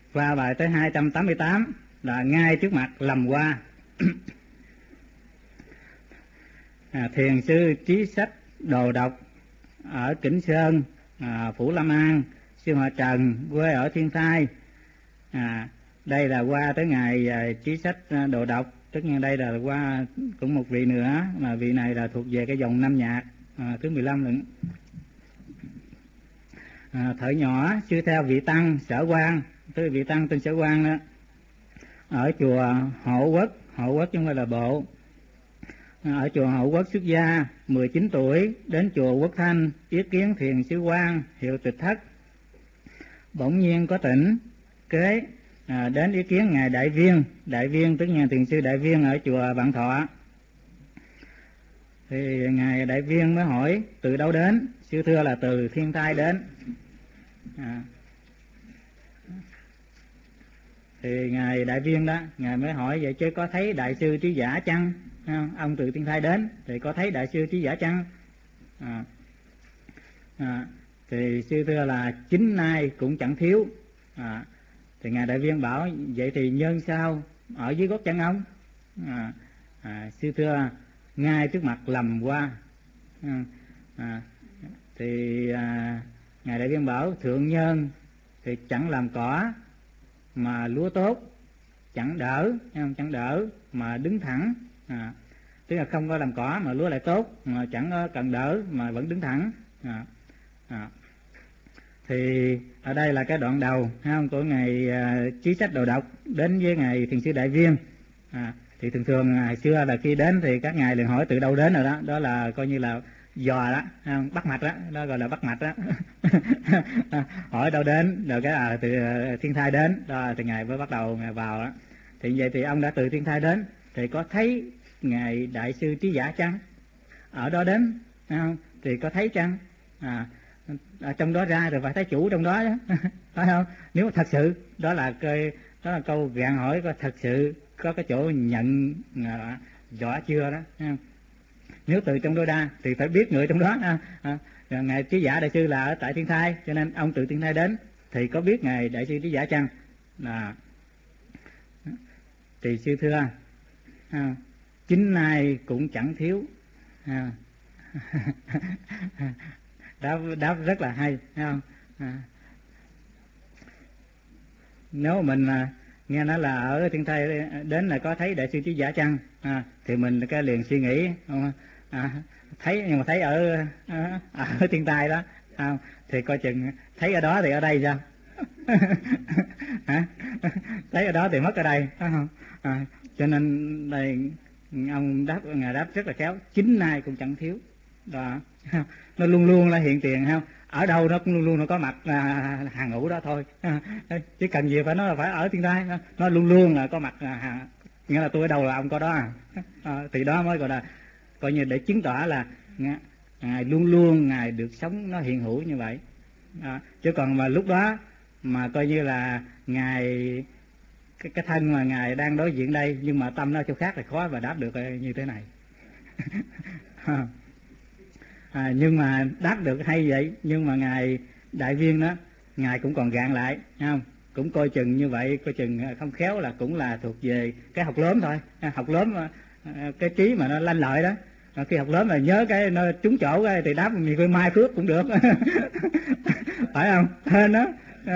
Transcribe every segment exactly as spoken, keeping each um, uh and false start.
Qua bài tới hai trăm tám mươi tám là ngay trước mặt lầm qua. à, Thiền sư Trí Sách Đồ Độc ở Kỉnh Sơn, à, Phủ Lâm An, sư họ Trần quê ở Thiên Thai. À, đây là qua tới ngày à, Trí Sách Đồ Độc, tất nhiên đây là qua cũng một vị nữa, mà vị này là thuộc về cái dòng Nam Nhạc, à, thứ mười lăm lận. À, thời nhỏ sư theo vị tăng Sở Quang, tới vị tăng tên Sở Quang đó, ở chùa Hộ Quốc, Hộ Quốc chứ không phải là bộ. Ở chùa Hộ Quốc xuất gia, mười chín tuổi đến chùa Quốc Thanh yết kiến thiền sư Quang hiệu Tịch Thất. Bỗng nhiên có tỉnh kế à, đến ý kiến ngài Đại Viên, Đại Viên tức nhà thiền sư Đại Viên ở chùa Vạn Thọ. Thì ngài Đại Viên mới hỏi từ đâu đến, sư thưa là từ Thiên Thai đến. À, thì ngài Đại Viên đó, ngài mới hỏi vậy chứ có thấy đại sư Trí Giả chăng? À, ông từ Thiên Thai đến thì có thấy đại sư Trí Giả chăng? À, à, thì sư thưa là chính nay cũng chẳng thiếu. À, thì ngài Đại Viên bảo vậy thì nhân sao ở dưới gót chân ông? À, à, sư thưa ngay trước mặt lầm qua. À, à, thì à, ngài Đại Viên bảo thượng nhân thì chẳng làm cỏ mà lúa tốt, chẳng đỡ, chẳng đỡ mà đứng thẳng. À, tức là không có làm cỏ mà lúa lại tốt, mà chẳng có cần đỡ mà vẫn đứng thẳng. À, à. Thì ở đây là cái đoạn đầu không, của ngày à, Trí Sách Đồ Độc đến với ngày thiền sư Đại Viên. À, thì thường thường ngày xưa là khi đến thì các ngài liền hỏi từ đâu đến rồi đó, đó là coi như là dò đó, không? Bắt mạch đó, đó gọi là bắt mạch đó. Hỏi đâu đến rồi cái à, từ Thiên Thai đến đó, thì ngài mới bắt đầu ngài vào đó. Thì vậy thì ông đã từ Thiên Thai đến thì có thấy ngài đại sư Trí Giả chăng? Ở đó đến không? Thì có thấy chăng? À, ở trong đó ra rồi phải thấy chủ trong đó đó. Phải không? Nếu mà thật sự đó là cái đó là câu gạn hỏi, có thật sự có cái chỗ nhận à, rõ chưa đó. Không? Nếu từ trong đó ra thì phải biết người trong đó. À, à, ngài Trí Giả đại sư là ở tại Thiên Thai, cho nên ông từ Thiên Thai đến thì có biết ngài đại sư Trí Giả chăng? Là thì sư thưa à, chính nay cũng chẳng thiếu. À, đáp đáp rất là hay, thấy không? À, nếu mình à, nghe nói là ở Thiên Thai đến là có thấy đại sư Trí Giả chăng, à, thì mình cái liền suy nghĩ không? À, thấy nhưng mà thấy ở ở, ở Thiên Thai đó, à, thì coi chừng thấy ở đó thì ở đây sao? Hả? Thấy ở đó thì mất ở đây, phải không? À, cho nên đây ông đáp, ngài đáp rất là khéo, chính nay cũng chẳng thiếu đó. Nó luôn luôn là hiện tiền, không? Ở đâu nó cũng luôn luôn nó có mặt à, hàng ngũ đó thôi. À, chứ cần gì phải nói là phải ở Thiên Thai, nó luôn luôn là có mặt à, nghĩa là tôi ở đâu là ông có đó. À, à, thì đó mới gọi là coi như để chứng tỏ là ngài luôn luôn ngài được sống nó hiện hữu như vậy. À, chứ còn mà lúc đó mà coi như là ngài cái, cái thân mà ngài đang đối diện đây nhưng mà tâm nó chỗ khác thì khó mà đáp được như thế này. À, nhưng mà đáp được hay vậy, nhưng mà ngài Đại Viên đó ngài cũng còn gạn lại, không? Cũng coi chừng như vậy, coi chừng không khéo là cũng là thuộc về cái học lớn thôi, học lớn cái trí mà nó lanh lợi đó. À, khi học lớn là nhớ cái nó trúng chỗ cái thì đáp nhiều khi mai phước cũng được. Phải không? Hên đó.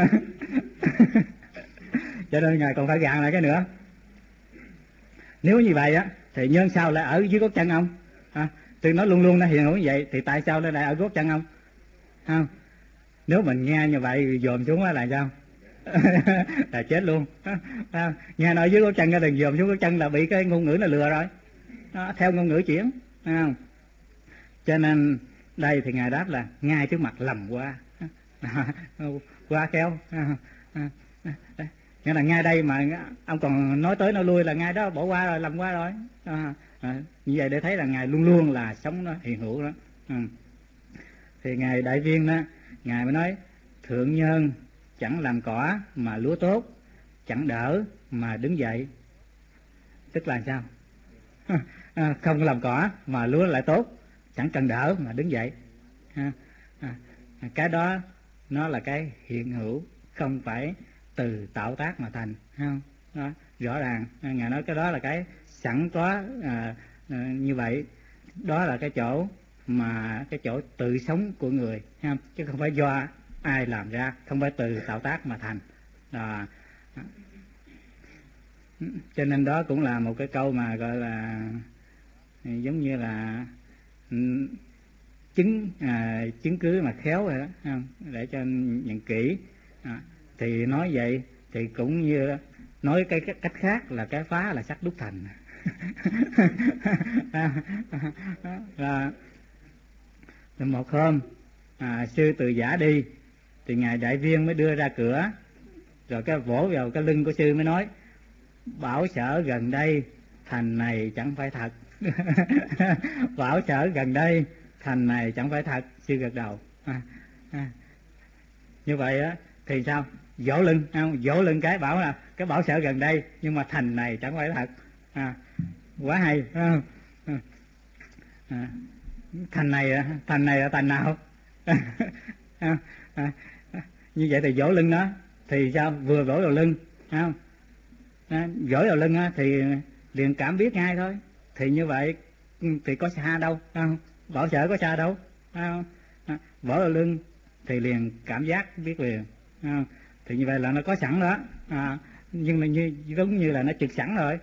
Cho nên ngài còn phải gạn lại cái nữa. Nếu như vậy á thì nhân sao lại ở dưới gót chân ông? À, thì nó luôn luôn nó hiện hữu như vậy thì tại sao nó lại ở gót chân ông? Không? Nếu mình nghe như vậy dòm xuống là sao? Là chết luôn. À, nghe nói dưới gót chân cái đừng dòm xuống gót chân là bị cái ngôn ngữ nó lừa rồi. À, theo ngôn ngữ chuyển. À, cho nên đây thì ngài đáp là ngay trước mặt lầm qua. À, qua khéo. À, à, à, nghĩa là ngay đây mà ông còn nói tới nói lui là ngay đó bỏ qua rồi, lầm qua rồi. À, à, như vậy để thấy là ngài luôn luôn là sống nó hiện hữu đó. À. Thì ngài Đại Viên đó, ngài mới nói thượng nhân chẳng làm cỏ mà lúa tốt, chẳng đỡ mà đứng dậy. Tức là sao? À, không làm cỏ mà lúa lại tốt, chẳng cần đỡ mà đứng dậy. À, à, cái đó nó là cái hiện hữu, không phải từ tạo tác mà thành, thấy không? Đó, rõ ràng Ngài nói cái đó là cái sẵn có à, à, như vậy. Đó là cái chỗ mà cái chỗ tự sống của người, thấy không? Chứ không phải do ai làm ra, không phải từ tạo tác mà thành. Đó. Cho nên đó cũng là một cái câu mà gọi là giống như là chứng à, chứng cứ mà khéo rồi đó, không? Để cho nhận kỹ. À, thì nói vậy thì cũng như nói cái cách khác là cái phá là sắc đúc thành. à, một hôm à, sư từ giả đi thì ngài đại viên mới đưa ra cửa, rồi cái vỗ vào cái lưng của sư mới nói: bảo sở gần đây thành này chẳng phải thật. Bảo sở gần đây thành này chẳng phải thật. Sư gật đầu. à, à. Như vậy á thì sao? Vỗ lưng, không? Vỗ lưng cái bảo là cái bảo sở gần đây nhưng mà thành này chẳng phải thật. À, quá hay. À, à. Thành này thành này là thành nào? à, à. Như vậy thì vỗ lưng đó thì sao? Vừa vỗ vào lưng, không? À, vỗ vào lưng á, thì liền cảm biết ngay thôi. Thì như vậy thì có xa đâu, không? Bảo sở có xa đâu, không? À, vỗ vào lưng thì liền cảm giác biết liền, không? Thì như vậy là nó có sẵn đó. À, nhưng mà như giống như là nó trực sẵn rồi.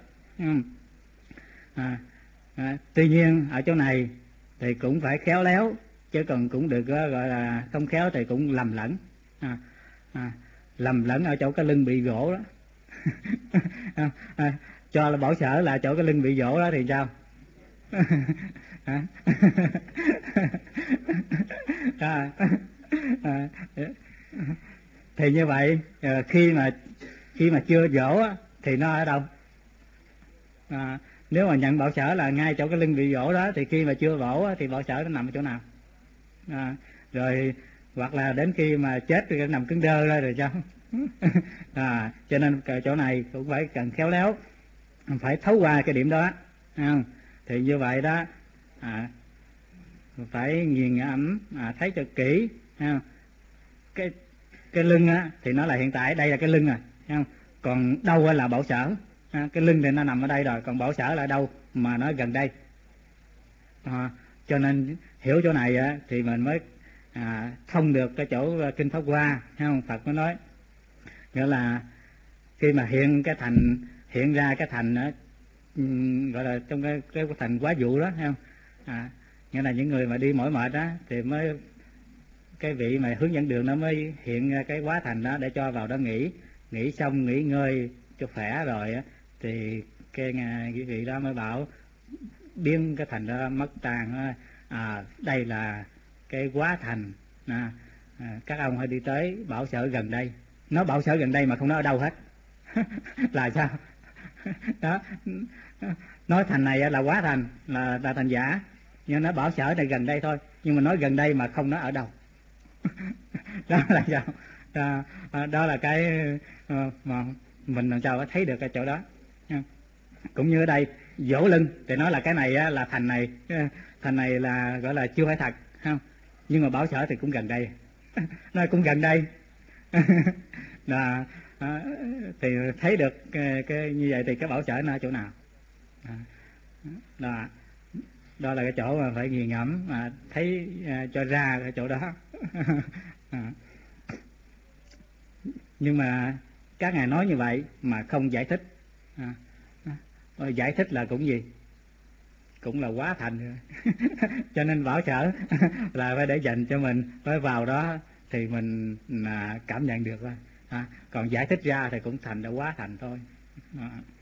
À, à, tuy nhiên ở chỗ này thì cũng phải khéo léo, chứ còn cũng được gọi là không khéo thì cũng lầm lẫn. À, à, lầm lẫn ở chỗ cái lưng bị gỗ đó. à, à, cho là bảo sở là chỗ cái lưng bị gỗ đó thì sao? à, à, à, thì như vậy khi mà khi mà chưa dỗ thì nó ở đâu? À, nếu mà nhận bảo sở là ngay chỗ cái lưng bị gỗ đó thì khi mà chưa vỗ thì bảo sở nó nằm ở chỗ nào? À, rồi hoặc là đến khi mà chết thì nó nằm cứng đơ ra rồi sao? À, cho nên chỗ này cũng phải cần khéo léo, phải thấu qua cái điểm đó. À, thì như vậy đó, à, phải nghiền ngẫm, à, thấy cho kỹ. À, cái cái lưng á thì nó là hiện tại, đây là cái lưng rồi, không? Còn đâu là bảo sở. À, cái lưng thì nó nằm ở đây rồi, còn bảo sở là đâu mà nó gần đây. À, cho nên hiểu chỗ này á, thì mình mới à, thông được cái chỗ kinh Pháp Hoa, không? Phật mới nói nghĩa là khi mà hiện cái thành hiện ra cái thành đó, gọi là trong cái, cái thành quá vụ đó, thấy không? À, nghĩa là những người mà đi mỏi mệt đó thì mới cái vị mà hướng dẫn đường nó mới hiện ra cái quá thành đó để cho vào đó nghỉ, nghỉ xong nghỉ ngơi cho khỏe rồi á, thì cái cái vị đó mới bảo biến cái thành đó mất tan. À, đây là cái quá thành. À, à, các ông hãy đi tới bảo sở gần đây. Nó bảo sở gần đây mà không nói ở đâu hết. Là sao? Đó, nói thành này là quá thành, là, là thành giả, nhưng nó bảo sở này gần đây thôi, nhưng mà nói gần đây mà không nói ở đâu. Đó là sao? Đó, đó là cái mà mình làm sao có thấy được cái chỗ đó. Cũng như ở đây vỗ lưng thì nói là cái này là thành này, thành này là gọi là chưa phải thật, không? Nhưng mà bảo sở thì cũng gần đây. Nó cũng gần đây. Là à, thì thấy được cái, cái như vậy thì cái bảo sở nó ở chỗ nào? À, đó, đó là cái chỗ mà phải nghiền ngẫm mà thấy à, cho ra cái chỗ đó. À. Nhưng mà các ngài nói như vậy mà không giải thích. À, à, giải thích là cũng gì? Cũng là quá thành rồi. Cho nên bảo sở là phải để dành cho mình, phải vào đó thì mình à, cảm nhận được thôi. À, còn giải thích ra thì cũng thành đã quá thành thôi. À.